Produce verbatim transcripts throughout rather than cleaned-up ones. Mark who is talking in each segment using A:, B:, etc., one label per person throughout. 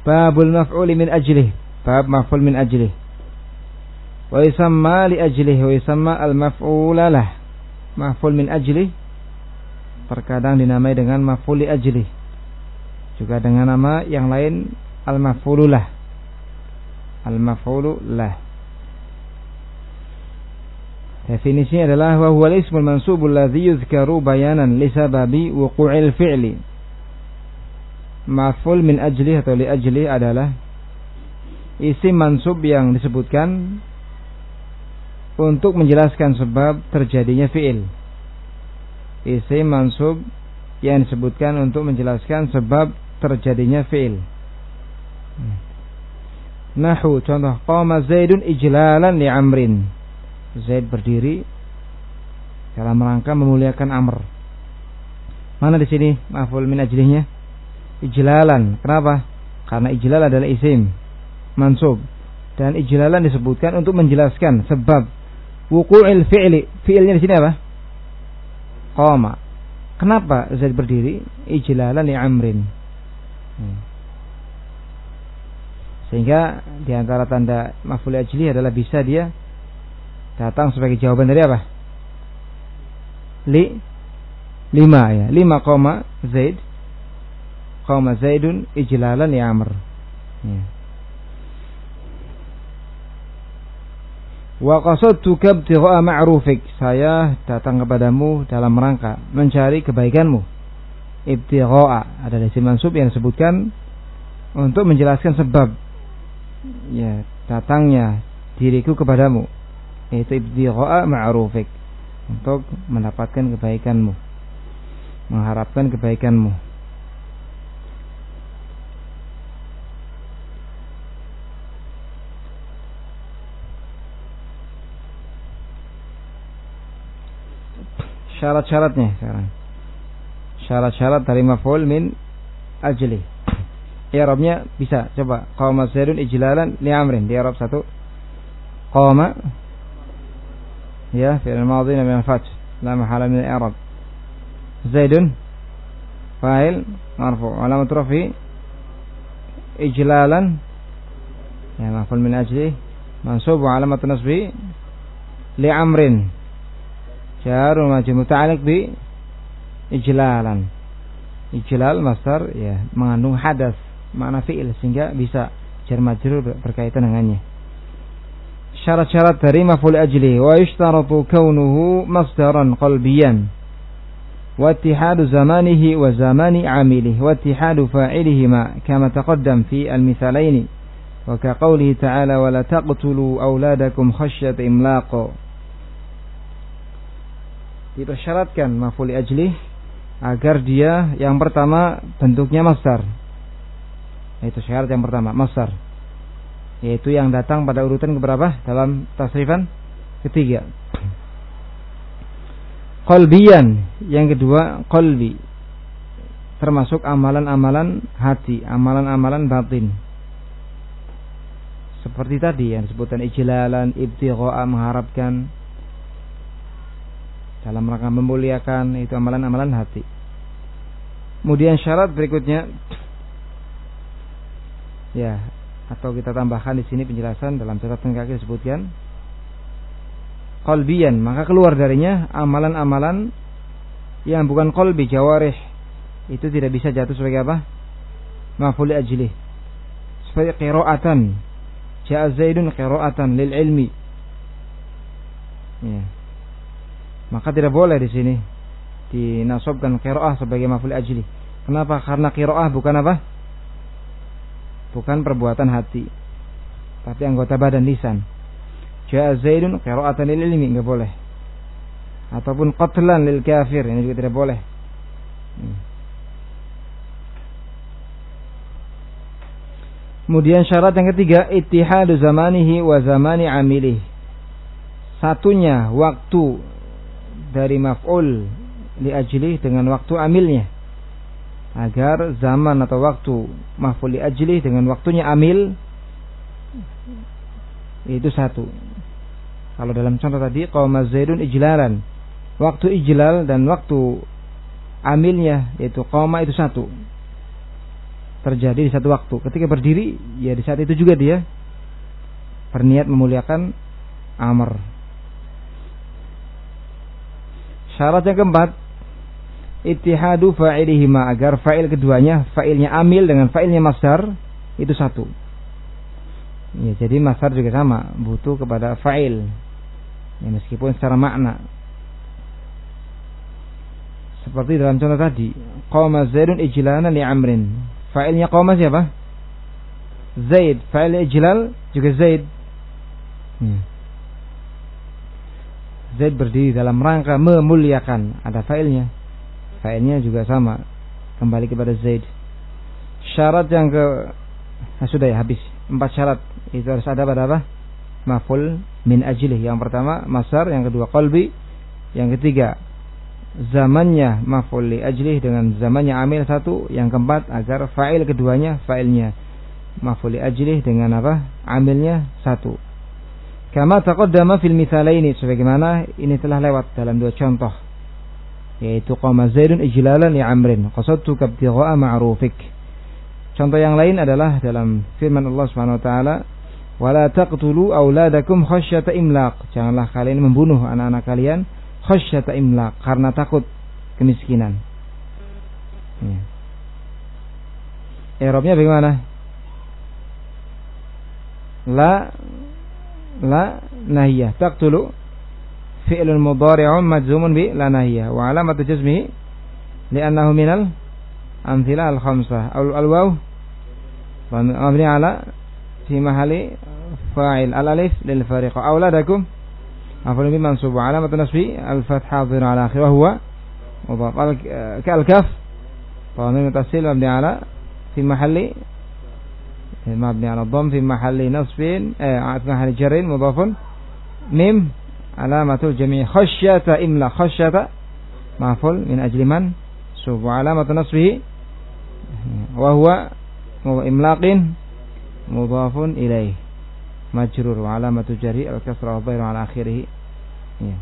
A: babul maf'uli min ajlih, bab maf'ul min ajlih. Wa yusamma li ajlih wa yusamma al maf'ula lah. Maf'ul min ajlih terkadang dinamai dengan maf'ul li ajlih, juga dengan nama yang lain al maf'ulu lah. Al maf'ulu lah. Definisinya adalah wa huwa al-ismul mansubul ladzi yuzkaru bayanan li sababi wuqu'il fi'li. Maf'ul min ajli atau li ajli adalah isim mansub yang disebutkan untuk menjelaskan sebab terjadinya fi'il. Isim mansub yang disebutkan untuk menjelaskan sebab terjadinya fi'il. Nahu, contoh, qama Zaidun ijlalan li Amrin. Zaid berdiri dalam rangka memuliakan Amr. Mana di sini maf'ul min ajlihnya? Ijlalan. Kenapa? Karena ijlal adalah isim mansub dan ijlalan disebutkan untuk menjelaskan sebab wuqu'il fi'li. Fi'ilnya di sini apa? Qama. Kenapa Zaid berdiri? Ijlalan li Amrin. Hmm. Sehingga di antara tanda maf'ul ajli adalah bisa dia datang sebagai jawaban dari apa? Li lima ya. Lima koma Zaid. Koma Zaidun ijlalan li Amr. Ya. Wa qasadtuka ibtigha'a ma'rufik. Saya datang kepadamu dalam rangka mencari kebaikanmu. Ibtigha'a adalah isim mansub yang disebutkan untuk menjelaskan sebab ya datangnya diriku kepadamu. Itu ibtigha'a ma'rufik, untuk mendapatkan kebaikanmu, mengharapkan kebaikanmu. Syarat-syaratnya sekarang. Syarat-syarat dari maf'ul min ajli. I'rabnya bisa, coba. Qama Zaidun ijlalan li Amrin. Di i'rab satu. Qama ya fi'il madhi min al-fath la mahala min al-i'rab. Zaidun fa'il marfu' alamat rafi ijlalan ya maf'ul min ajli mansub wa alamat nasbi li Amrin jar wa majrur muta'alliq bi ijlalan. Ijlal masdar ya mengandung hadas makna fi'il sehingga bisa jar majrur berkaitan dengannya. Syarat-syarat dari maf'ul ajli wa yushtaratu kaunuhu masdaran qalbiyan wa ittihadu zamanihi wa zamani amilihi wa ittihadu fa'ilihima kama taqaddam fi al-mithalaini wa ka qawlihi ta'ala wa la taqtulu awladakum khasyata imlaq. Dipersyaratkan maf'ul ajli agar dia yang pertama bentuknya masdar. Itu syarat yang pertama, masdar. Yaitu yang datang pada urutan keberapa dalam tasrifan ketiga. Qalbiyan, yang kedua qalbi, termasuk amalan-amalan hati, amalan-amalan batin. Seperti tadi yang disebutkan ijlalan, ibtigha'a mengharapkan, dalam rangka memuliakan, itu amalan-amalan hati. Kemudian syarat berikutnya ya, atau kita tambahkan di sini penjelasan dalam catatan kaki disebutkan qalbiyan, maka keluar darinya amalan-amalan yang bukan qalbi, jawarih, itu tidak bisa jatuh sebagai apa? Maf'ul ajli. Seperti qira'atan, ja'a Zaidun qira'atan lil ilmi. Ya. Maka tidak boleh di sini dinasabkan qira'ah sebagai maf'ul ajli. Kenapa? Karena qira'ah bukan apa? Bukan perbuatan hati, tapi anggota badan, lisan. Ja'a Zaidun qira'atan lil ilmi, enggak boleh. Ataupun qatlan lil kafir, ini juga tidak boleh. Hmm. Kemudian syarat yang ketiga, ittihadu zamanihi wa zamani amilih. Satunya waktu dari maf'ul li ajli dengan waktu amilnya, agar zaman atau waktu maf'ul li ajli dengan waktunya amil itu satu. Kalau dalam contoh tadi qama Zaidun ijlalan, waktu ijlal dan waktu amilnya yaitu qama itu satu. terjadi di satu waktu. Ketika berdiri, ya di saat itu juga dia berniat memuliakan Amr. Syarat yang keempat, ittihadu fa'ilihima, agar fa'il keduanya, fa'ilnya amil dengan fa'ilnya masdar itu satu. Ya, jadi masdar juga sama, butuh kepada fa'il. Ya, meskipun secara makna. Seperti dalam contoh tadi, qama Zaidun ijlalan li Amrin. Fa'ilnya qama siapa? Zaid. Fa'il ijlal juga Zaid. Hmm. Zaid berdiri dalam rangka memuliakan. Ada fa'ilnya. Fa'ilnya juga sama, kembali kepada Zaid. Syarat yang ke nah, sudah ya habis. Empat syarat itu harus ada pada apa? Maf'ul min ajlih. Yang pertama masdar, yang kedua qalbi, yang ketiga zamannya maf'ul li ajlih dengan zamannya amil satu, yang keempat agar fa'il keduanya fa'ilnya maf'ul li ajlih dengan apa? Amilnya satu. Kama taqaddama fil mithalaini, sebagaimana ini telah lewat dalam dua contoh, yaitu qama Zaidun ijlalan li Amrin qasadtuka ibtigha'a ma'rufik. Contoh yang lain adalah dalam firman Allah Subhanahu wa taala, wala taqtulu auladakum khasyata imlaq, janganlah kalian membunuh anak-anak kalian khasyata imlaq, karena takut kemiskinan. Ya. I'rabnya bagaimana? La la nahiyah, taqtulu fi'lun mudhari'un majzumun bi la nahiyah wa alamatu jazmihi li'annahu minal amthilah al-khamsah. Al-waw mabni ala fi mahalli fa'il, al-alif lil fariq. Auladakum afal bi mansub alamat nasbi al-fathah dhir ala akhir wa huwa mudhaf. Al-kaf dhamir mutasil mabni ala fi mahalli mabni ala dhamm fi mahalli nasbin eh fi mahalli jarrin mudhafun. Mim alamatul jami' khasyata imla, khasyata maf'ul min ajli man sub alamat nasbihi wa huwa imlaqin mudhafun ilaih majrur wa alamatu jari al-kasrah wa dhairu ala akhirih. Ya.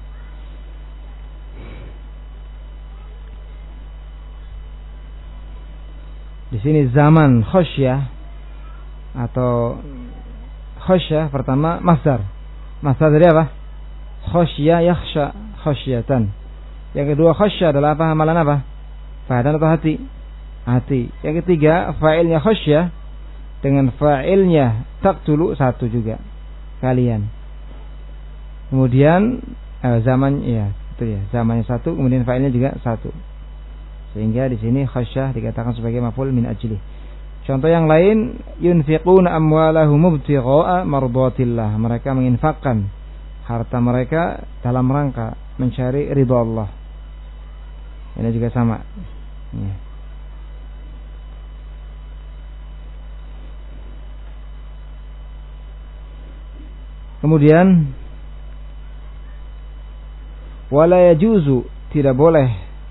A: Di sini zaman khasyah atau khasyah pertama masdar. Masdar dari apa? Khasyah yakhsha khasyatan. Yang kedua khasyah adalah apa? Amalan apa? Fahadan atau hati? Hati. Yang ketiga fa'ilnya khasyah dengan fa'ilnya taqtulu satu juga kalian. Kemudian eh, zaman ya itu ya zamannya satu, kemudian fa'ilnya juga satu. Sehingga di sini khasyah dikatakan sebagai maf'ul min ajli. Contoh yang lain, yunfiquna amwalahum ibtigha'a mardatillah, mereka menginfakkan harta mereka dalam rangka mencari ridha Allah. Ini juga sama. Ya. Kemudian wala yajuzu, tidak boleh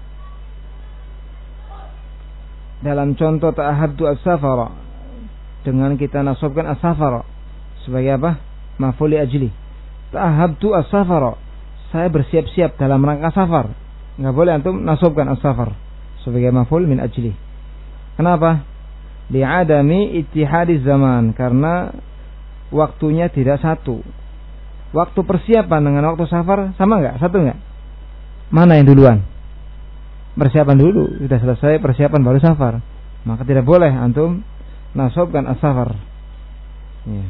A: dalam contoh ta'ahadtu as-safara dengan kita nasabkan as-safara sebagai apa? Maf'ul li ajli. Ta'ahadtu as-safara, saya bersiap-siap dalam rangka safar. Enggak boleh antum nasabkan as-safar sebagai maf'ul min ajli. Kenapa? Li'adami ittihadiz zaman, karena waktunya tidak satu. Waktu persiapan dengan waktu safar sama enggak? Satu enggak? Mana yang duluan? Persiapan dulu, sudah selesai persiapan baru safar. Maka tidak boleh antum nasabkan as-safar. Ya.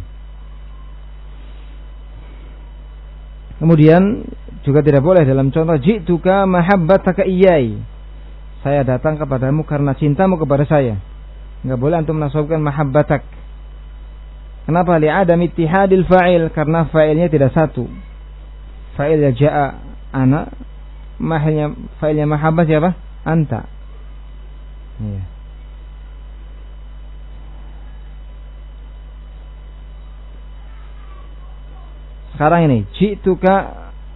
A: Kemudian juga tidak boleh dalam contoh ji'tuka mahabbataka iyai, saya datang kepadamu karena cintamu kepada saya. Enggak boleh antum nasabkan mahabbatak. Kenapa? Li'adam ittihadil fa'il, karena fa'ilnya tidak satu. Fa'ilnya ja'a ana, mahilnya fa'ilnya mahabbah siapa? Anta. Ya. Sekarang ini ji'tuka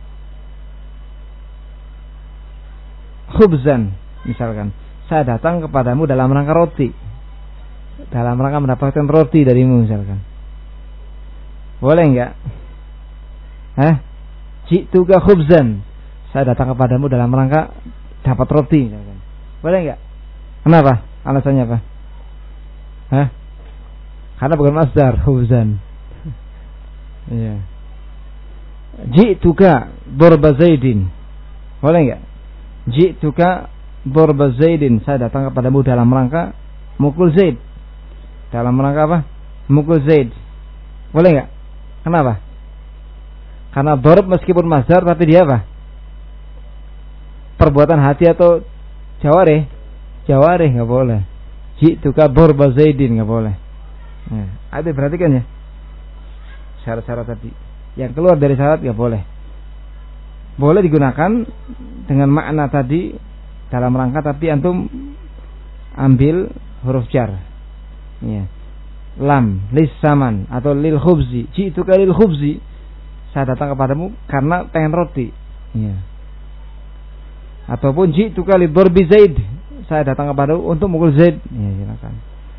A: khubzan, misalkan saya datang kepadamu dalam rangka roti, dalam rangka mendapatkan roti darimu misalkan. Boleh enggak? Hah? Ji'tuka khubzan, saya datang kepadamu dalam rangka dapat roti misalkan. Boleh enggak? Kenapa? Alasannya apa? Hah? Karena bukan masdar, khubzan. Iya. Ji'tuka darba Zaidin. Boleh enggak? Ji'tuka darba Zaidin. Saya datang kepadamu dalam rangka mukul Zaid. Dalam rangka apa? Mukul Zaid. Boleh enggak? Kenapa? Karena darb meskipun masdar tapi dia apa? Perbuatan hati atau jawarih? Jawarih enggak boleh. Ji'tuka darba Zaidin enggak boleh. Nah, ada perhatikan ya. Syarat-syarat tadi. Yang keluar dari syarat enggak boleh. Boleh digunakan dengan makna tadi dalam rangka tapi antum ambil huruf jar. Ya. Lam lis saman atau lil khubzi. Ji'tuka lil khubzi. Saya datang kepadamu karena pengen roti. Ya. Ataupun ji'tuka li darbi Zaid. Saya datang kepadamu untuk mukul Zaid. Ya, silakan.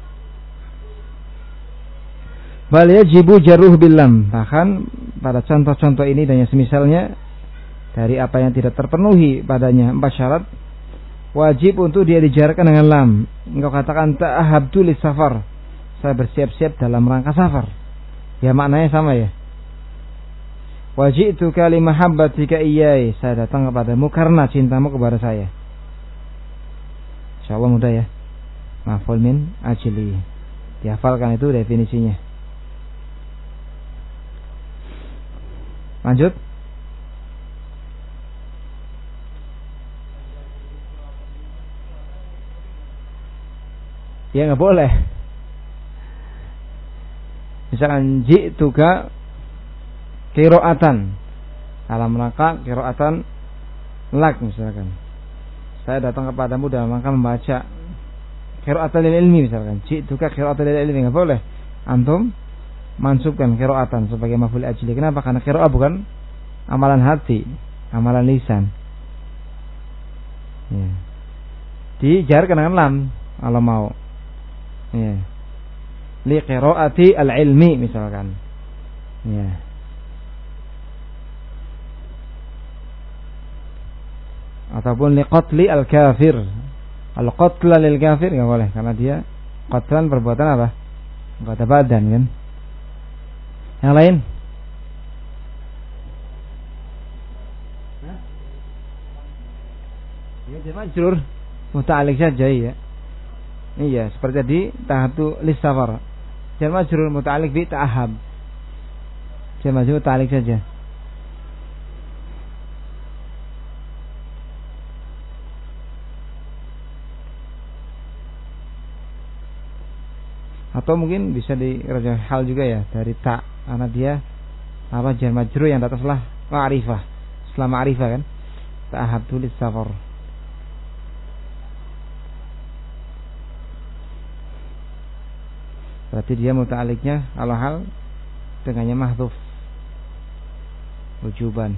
A: Bal yajibu jarruh bil lam. Bahkan pada contoh-contoh ini dan yang semisalnya dari apa yang tidak terpenuhi padanya empat syarat, wajib untuk dia dijarkan dengan lam. Engkau katakan ta'ahabtu lis safar. Saya bersiap-siap dalam rangka safar. Ya maknanya sama ya. Waji'tuka li mahabbatika iyyai. Saya datang kepadamu karena cintamu kepada saya. Insyaallah mudah ya. Maf'ul min ajli. Dihafalkan itu definisinya. Lanjut. Ya enggak boleh. Misalkan ji'tuka qira'atan. Dalam rangka qira'atan lak misalkan. Saya datang kepadamu dalam rangka membaca qira'atan lil ilmi misalkan. Ji'tuka qira'atan lil ilmi enggak boleh. Antum mansubkan qira'atan sebagai maf'ul ajli. Kenapa? Karena qira'ah bukan amalan hati, amalan lisan. Ya. Dijarkan dengan lam kalau mau. Ya. Li qira'ati al-ilmi misalkan. Ya. Ataupun li qatli al-kafir. Al-qatla lil kafir enggak boleh karena dia qatlan perbuatan apa? Perbuatan badan kan. Yang lain? Ya, dia majrur muta'alliq saja ya. Iya, seperti tadi tahabtu lis safar. Jar majrur muta'alliq bi ta'ahab. Jar majrur muta'alliq saja. Atau mungkin bisa dirajah hal juga ya dari tak, karena dia apa jar majrur yang atas lah ma'rifah. Setelah ma'rifah kan. Ta'ahabtu lis safar. Berarti dia muta'aliknya ala hal dengannya mahdhuf wujuban.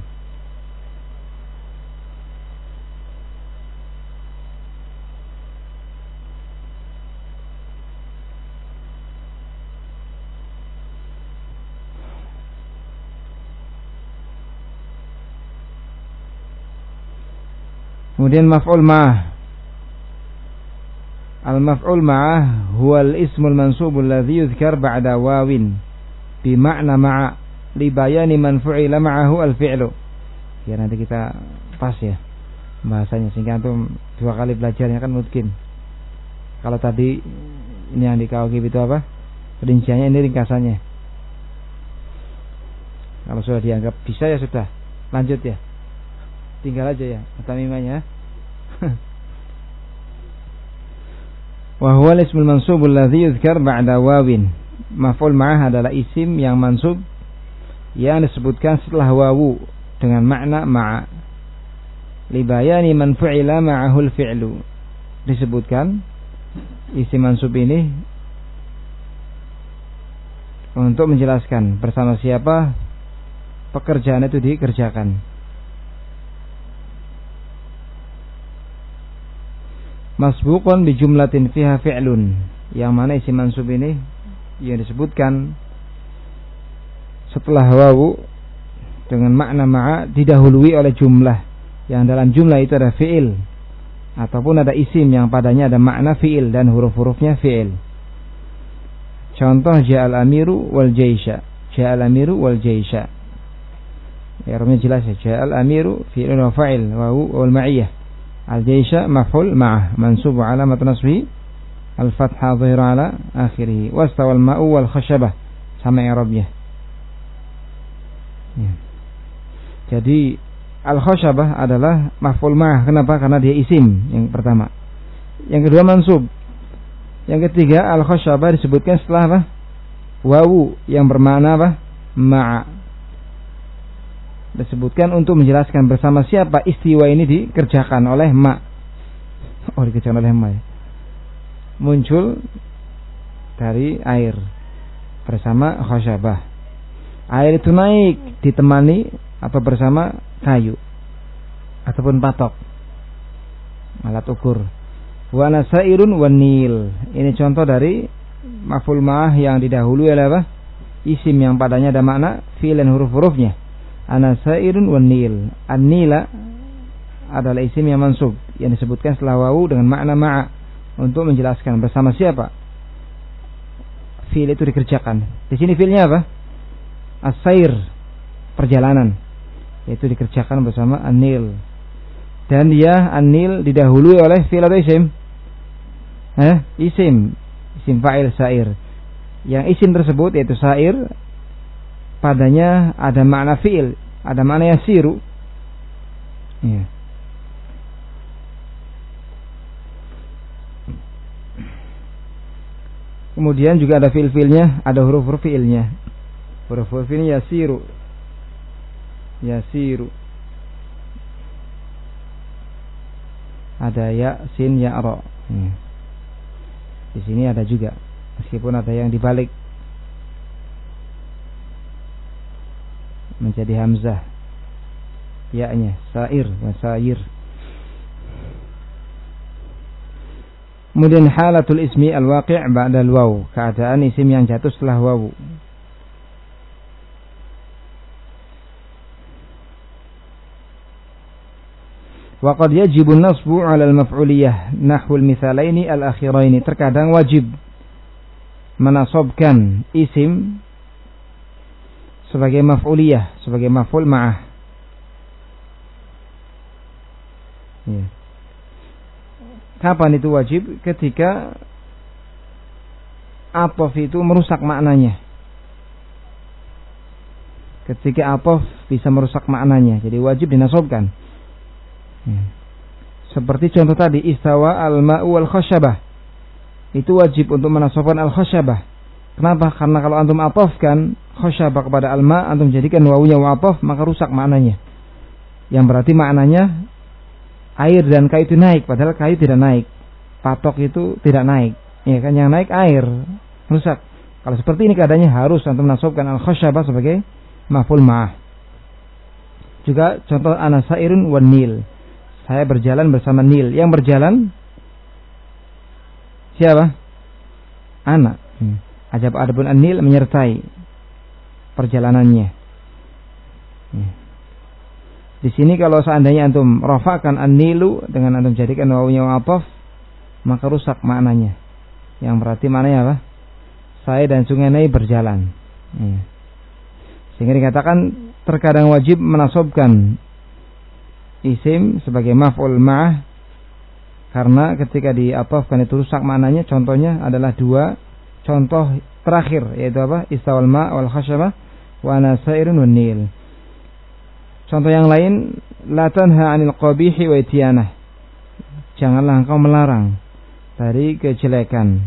A: Kemudian maf'ul ma'ah. Al-maf'ul ma'ah huwa al-ismul mansubul ladzi yuzkar ba'da wawin bi ma'na ma'a li bayani man fu'ila ma'ahu al-fi'lu. Ya nanti kita pas ya bahasanya sehingga antum dua kali belajarnya kan mungkin. Kalau tadi ini yang di Kawakib itu apa? Rinciannya, ini ringkasannya. Kalau sudah dianggap bisa ya sudah. Lanjut ya. Tinggal aja ya tamimanya. Wa huwa al-ismul mansubul ladzi yuzkar ba'da wawin. Maf'ul ma'ah adalah isim yang mansub yang disebutkan setelah wawu dengan makna ma'a. Li bayani man fu'ila ma'ahul fi'lu. Disebutkan isim mansub ini untuk menjelaskan bersama siapa pekerjaan itu dikerjakan. Masbuqun bi jumlatin fiha fi'lun, yang mana isim mansub ini yang disebutkan setelah wawu dengan makna ma'a didahului oleh jumlah yang dalam jumlah itu ada fi'il ataupun ada isim yang padanya ada makna fi'il dan huruf-hurufnya fi'il. Contoh ja'al amiru wal jaisha. Ja'al amiru wal jaisha. I'rabnya jelas ya. Ja'al amiru fi'il wa fa'il wa wal ma'iyah. Al jaisha maf'ul ma'ah mansub wa alamat nasbi al fathah dhahir ala akhirih. Wastawa al ma'u wal khashabah. Sama i'rabnya. Ya. Jadi al-khashabah adalah maf'ul ma'ah. Kenapa? Karena dia isim yang pertama. Yang kedua mansub. Yang ketiga al-khashabah disebutkan setelah apa? Wawu yang bermakna apa? Ma'a. Disebutkan untuk menjelaskan bersama siapa istiwa ini dikerjakan oleh ma. Oh, dikerjakan oleh ma. Ya. Muncul dari air bersama khashabah. Air itu naik ditemani atau bersama kayu ataupun patok, alat ukur. Wa nasairun wan nil. Ini contoh dari maf'ul ma'ah yang didahului oleh apa? Isim yang padanya ada makna fi'il dan huruf-hurufnya. Anasairun wan nil. An-nila adalah isim yang mansub yang disebutkan setelah wawu dengan makna ma'a untuk menjelaskan bersama siapa fi'il itu dikerjakan. Di sini fi'ilnya apa? As-sair, perjalanan, yaitu dikerjakan bersama an-nil. Dan dia an-nil didahului oleh fi'il atau isim? Eh, isim, isim fa'il sair. Yang isim tersebut yaitu sair, padanya ada makna fi'il, ada makna yasiru. Ya. Kemudian juga ada fi'il-fi'ilnya, ada huruf-huruf fi'ilnya. Huruf-huruf ini yasiru, yasiru. Ada ya, sin, ya, ro. Ya. Di sini ada juga, meskipun ada yang dibalik menjadi hamzah, ya-nya sair, wasair. Kemudian halatul ismi al-waqi' ba'da al-waw, keadaan isim yang jatuh setelah wawu. Wa qad yajibu an-nasbu 'ala al-maf'uliyah nahwu al-mithalaini al-akhiraini. Terkadang wajib menasabkan isim sebagai maf'uliyah, sebagai maf'ul ma'ah. Ya. Kapan itu wajib? Ketika atof itu merusak maknanya. Ketika atof bisa merusak maknanya, jadi wajib dinasabkan. Ya. Seperti contoh tadi, istawa al-ma'u wal khashabah. Itu wajib untuk menasabkan al-khashabah. Kenapa? Karena kalau antum atofkan khashabah kepada al-ma', antum jadikan wawunya wa'atof, maka rusak maknanya. Yang berarti maknanya air dan kayu itu naik, padahal kayu tidak naik. Patok itu tidak naik. Ya kan, yang naik air, rusak. Kalau seperti ini keadaannya harus antum menasabkan al-khashabah sebagai maf'ul ma'ah. Juga contoh anasairun wan nil. Saya berjalan bersama Nil. Yang berjalan siapa? Anak. Hmm. Ajab adapun an-nil menyertai perjalanannya. Hmm. Di sini kalau seandainya antum rafakan an-nilu dengan antum jadikan wawunya wa'atof, maka rusak maknanya. Yang berarti maknanya apa? Saya dan sungai Nil berjalan. Hmm. Sehingga dikatakan terkadang wajib menasabkan isim sebagai maf'ul ma'ah, karena ketika diatofkan itu rusak maknanya. Contohnya adalah dua contoh terakhir, yaitu apa? Istawal ma' wal khashabah wa nasairun wan nil. Contoh yang lain, la tanha 'anil qabihi wa ityanah. Janganlah engkau melarang dari kejelekan.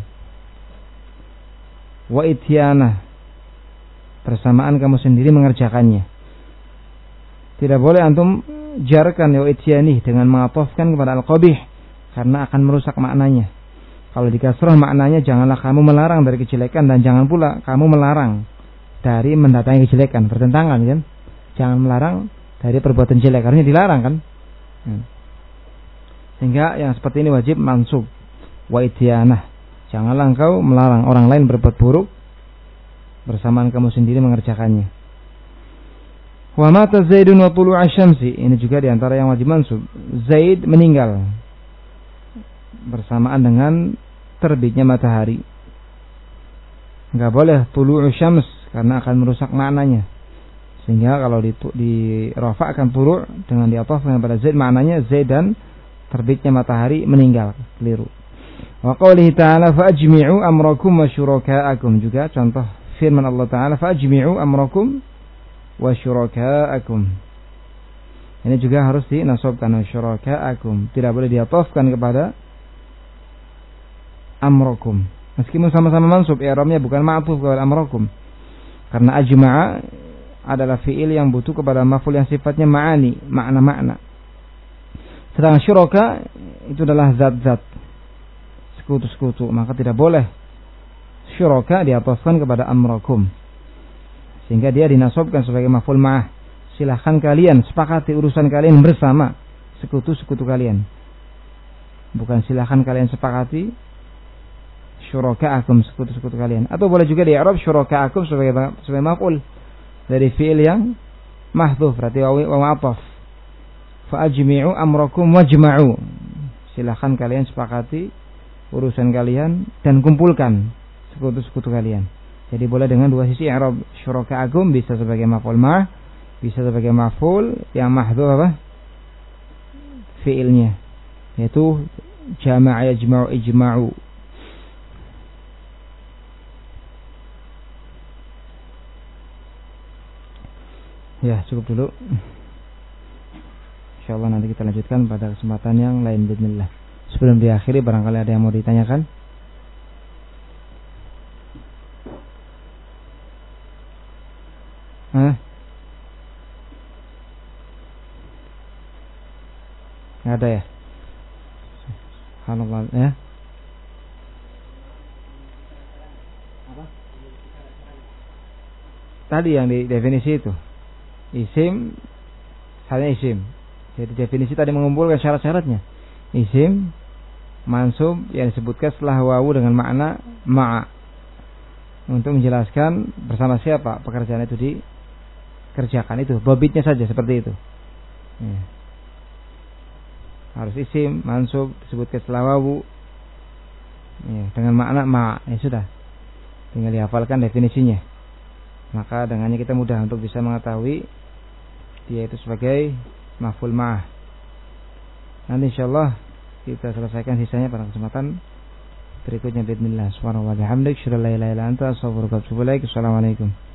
A: Wa ityanah, bersamaan kamu sendiri mengerjakannya. Tidak boleh antum jarkan ya ityani dengan mengatofkan kepada al-qabih, karena akan merusak maknanya. Kalau dikasrah maknanya janganlah kamu melarang dari kejelekan, dan jangan pula kamu melarang dari mendatangi kejelekan. Bertentangan kan? Jangan melarang dari perbuatan jelek, karena dilarang kan? Hmm. Sehingga yang seperti ini wajib mansub. Wa ityanah, janganlah engkau melarang orang lain berbuat buruk bersamaan kamu sendiri mengerjakannya. Wa mata Zaidun wa tulu'a syamsi. Ini juga diantara yang wajib mansub. Zaid meninggal bersamaan dengan terbitnya matahari. Enggak boleh tulu'u syams karena akan merusak maknanya. Sehingga kalau di, di rafa akan tulu' dengan diathafkan pada zaid, maknanya zaid dan terbitnya matahari meninggal, keliru. Wa qoulihi ta'ala fa'ajmi'u amrakum wa syuraka'akum, juga contoh firman Allah Ta'ala fa'ajmi'u amrakum wa syuraka'akum. Ini juga harus dinasabkan wa syuraka'akum, tidak boleh diathafkan kepada amrakum. Meskipun sama-sama mansub, i'rabnya bukan ma'tuf kepada amrakum. Karena ajma'a adalah fi'il yang butuh kepada maf'ul yang sifatnya ma'ani, makna-makna. Sedangkan syuraka itu adalah zat-zat, sekutu-sekutu, maka tidak boleh syuraka diathafkan kepada amrakum. Sehingga dia dinasabkan sebagai maf'ul ma'ah. Silahkan kalian sepakati urusan kalian bersama sekutu-sekutu kalian. Bukan silahkan kalian sepakati syuraka'akum, sekutu-sekutu kalian. Atau boleh juga di i'rab syuraka'akum sebagai sebagai maf'ul dari fi'il yang mahdhuf, berarti wawi wa ma'tuf. Fa ajmi'u amrakum wajma'u. Silakan kalian sepakati urusan kalian dan kumpulkan sekutu-sekutu kalian. Jadi boleh dengan dua sisi i'rab. Syuraka'akum bisa sebagai maf'ul ma', bisa sebagai maf'ul yang mahdhuf apa? Fi'ilnya, yaitu jama'a yajma'u ijma'u. Ya, cukup dulu. Insyaallah nanti kita lanjutkan pada kesempatan yang lain bismillah. Sebelum diakhiri barangkali ada yang mau ditanyakan? Hah? Nggak ada ya? Subhanallah ya. Apa? Tadi yang di definisi itu. Isim, hanya isim. Jadi definisi tadi mengumpulkan syarat-syaratnya. Isim, mansub yang disebutkan setelah wawu dengan makna ma'a, untuk menjelaskan bersama siapa pekerjaan itu dikerjakan. Itu babitnya saja seperti itu ya. Harus isim, mansub disebutkan setelah wawu ya, dengan makna ma'a. Ya sudah, tinggal dihafalkan definisinya. Maka dengannya kita mudah untuk bisa mengetahui dia itu sebagai maf'ul ma'ah. Nanti insyaallah kita selesaikan sisanya pada kesempatan berikutnya. Bismillah. Subhanallah wa bihamdik, syada la ilaha illa anta, astaghfiruka wa atubu ilaik. Assalamualaikum.